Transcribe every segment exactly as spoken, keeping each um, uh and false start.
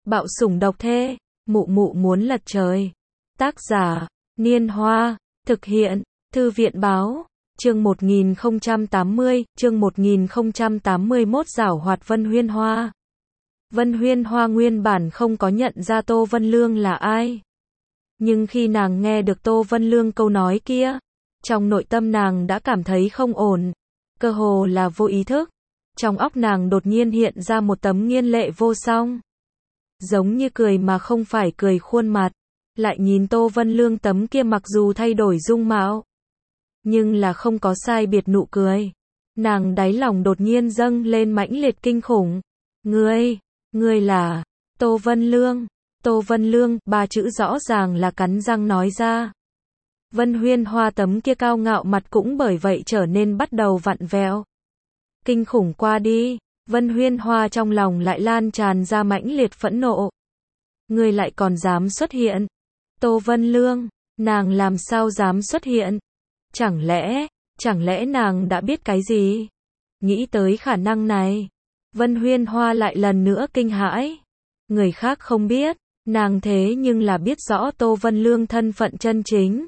Bạo sủng độc thê, mụ mụ muốn lật trời. Tác giả, Niên Hoa, thực hiện, Thư viện Báo, chương một nghìn không trăm tám mươi, chương một nghìn không trăm tám mươi mốt giảo hoạt Vân Huyên Hoa. Vân Huyên Hoa nguyên bản không có nhận ra Tô Vân Lương là ai. Nhưng khi nàng nghe được Tô Vân Lương câu nói kia, trong nội tâm nàng đã cảm thấy không ổn, cơ hồ là vô ý thức. Trong óc nàng đột nhiên hiện ra một tấm nghiên lệ vô song. Giống như cười mà không phải cười khuôn mặt. Lại nhìn Tô Vân Lương tấm kia mặc dù thay đổi dung mạo, nhưng là không có sai biệt nụ cười. Nàng đáy lòng đột nhiên dâng lên mãnh liệt kinh khủng. Ngươi, ngươi là Tô Vân Lương. Tô Vân Lương, ba chữ rõ ràng là cắn răng nói ra. Vân Huyên Hoa tấm kia cao ngạo mặt cũng bởi vậy trở nên bắt đầu vặn vẹo. Kinh khủng qua đi, Vân Huyên Hoa trong lòng lại lan tràn ra mãnh liệt phẫn nộ. Ngươi lại còn dám xuất hiện? Tô Vân Lương, nàng làm sao dám xuất hiện? Chẳng lẽ, chẳng lẽ nàng đã biết cái gì? Nghĩ tới khả năng này, Vân Huyên Hoa lại lần nữa kinh hãi. Người khác không biết, nàng thế nhưng là biết rõ Tô Vân Lương thân phận chân chính.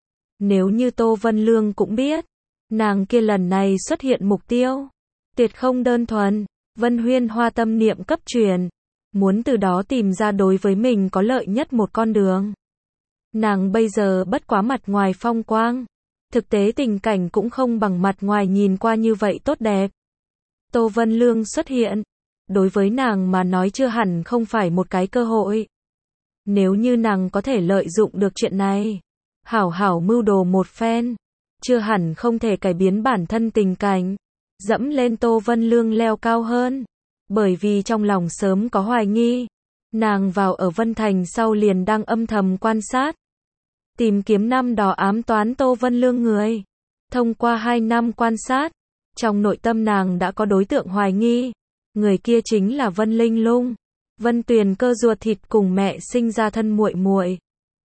Nếu như Tô Vân Lương cũng biết, nàng kia lần này xuất hiện mục tiêu tuyệt không đơn thuần. Vân Huyên Hoa tâm niệm cấp truyền, muốn từ đó tìm ra đối với mình có lợi nhất một con đường. Nàng bây giờ bất quá mặt ngoài phong quang, thực tế tình cảnh cũng không bằng mặt ngoài nhìn qua như vậy tốt đẹp. Tô Vân Lương xuất hiện, đối với nàng mà nói chưa hẳn không phải một cái cơ hội. Nếu như nàng có thể lợi dụng được chuyện này, hảo hảo mưu đồ một phen, chưa hẳn không thể cải biến bản thân tình cảnh, dẫm lên Tô Vân Lương leo cao hơn. Bởi vì trong lòng sớm có hoài nghi, nàng vào ở Vân Thành sau liền đang âm thầm quan sát, tìm kiếm năm đó ám toán Tô Vân Lương người. Thông qua hai năm quan sát, trong nội tâm nàng đã có đối tượng hoài nghi. Người kia chính là Vân Linh Lung, Vân Tuyền Cơ ruột thịt cùng mẹ sinh ra thân muội muội.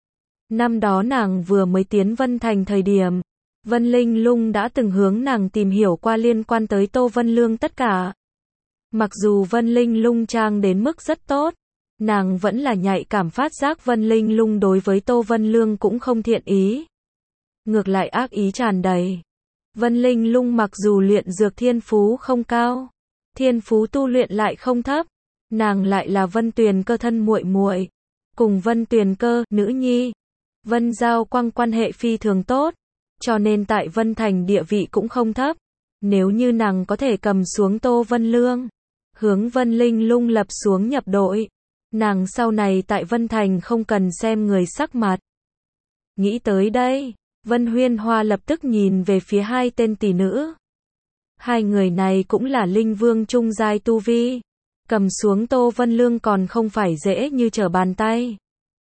Năm đó nàng vừa mới tiến Vân Thành thời điểm, Vân Linh Lung đã từng hướng nàng tìm hiểu qua liên quan tới Tô Vân Lương tất cả. Mặc dù Vân Linh Lung trang đến mức rất tốt, nàng vẫn là nhạy cảm phát giác Vân Linh Lung đối với Tô Vân Lương cũng không thiện ý. Ngược lại ác ý tràn đầy. Vân Linh Lung mặc dù luyện dược thiên phú không cao, thiên phú tu luyện lại không thấp, nàng lại là Vân Tuyền Cơ thân muội muội, cùng Vân Tuyền Cơ, nữ nhi, Vân Giao Quang quan hệ phi thường tốt, cho nên tại Vân Thành địa vị cũng không thấp. Nếu như nàng có thể cầm xuống Tô Vân Lương, hướng Vân Linh Lung lập xuống nhập đội, nàng sau này tại Vân Thành không cần xem người sắc mặt. Nghĩ tới đây, Vân Huyên Hoa lập tức nhìn về phía hai tên tỷ nữ. Hai người này cũng là linh vương trung giai tu vi, cầm xuống Tô Vân Lương còn không phải dễ như trở bàn tay.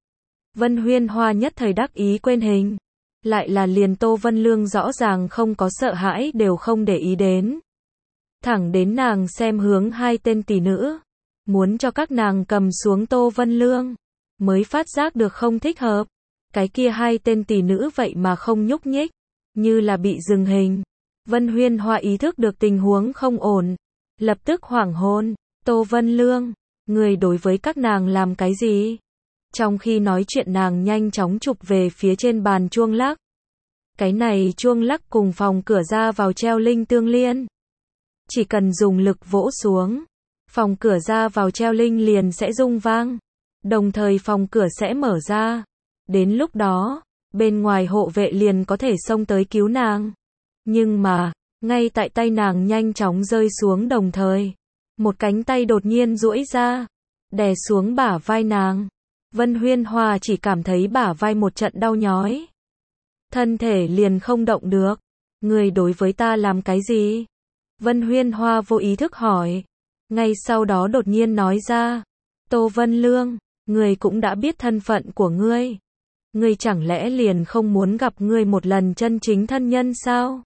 Vân Huyên Hoa nhất thời đắc ý quên hình, lại là liền Tô Vân Lương rõ ràng không có sợ hãi đều không để ý đến. Thẳng đến nàng xem hướng hai tên tỷ nữ, muốn cho các nàng cầm xuống Tô Vân Lương, mới phát giác được không thích hợp. Cái kia hai tên tỷ nữ vậy mà không nhúc nhích, như là bị dừng hình. Vân Huyên Hoa ý thức được tình huống không ổn, lập tức hoảng hồn. Tô Vân Lương, người đối với các nàng làm cái gì? Trong khi nói chuyện nàng nhanh chóng chụp về phía trên bàn chuông lắc. Cái này chuông lắc cùng phòng cửa ra vào treo linh tương liên. Chỉ cần dùng lực vỗ xuống, phòng cửa ra vào treo linh liền sẽ rung vang, đồng thời phòng cửa sẽ mở ra. Đến lúc đó, bên ngoài hộ vệ liền có thể xông tới cứu nàng. Nhưng mà, ngay tại tay nàng nhanh chóng rơi xuống đồng thời, một cánh tay đột nhiên duỗi ra, đè xuống bả vai nàng. Vân Huyên Hoa chỉ cảm thấy bả vai một trận đau nhói. Thân thể liền không động được. Người đối với ta làm cái gì? Vân Huyên Hoa vô ý thức hỏi. Ngay sau đó đột nhiên nói ra. Tô Vân Lương, người cũng đã biết thân phận của ngươi. Ngươi chẳng lẽ liền không muốn gặp ngươi một lần chân chính thân nhân sao?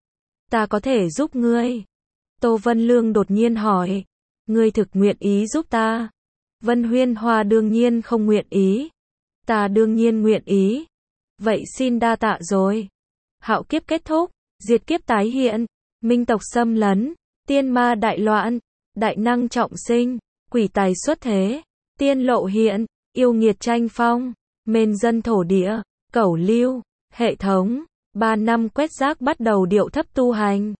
Ta có thể giúp ngươi. Tô Vân Lương đột nhiên hỏi. Ngươi thực nguyện ý giúp ta? Vân Huyên Hoa đương nhiên không nguyện ý. Ta đương nhiên nguyện ý. Vậy xin đa tạ rồi. Hạo kiếp kết thúc, diệt kiếp tái hiện, minh tộc xâm lấn, tiên ma đại loạn, đại năng trọng sinh, quỷ tài xuất thế, tiên lộ hiện, yêu nghiệt tranh phong, mên dân thổ địa, cẩu lưu, hệ thống, ba năm quét rác bắt đầu điệu thấp tu hành.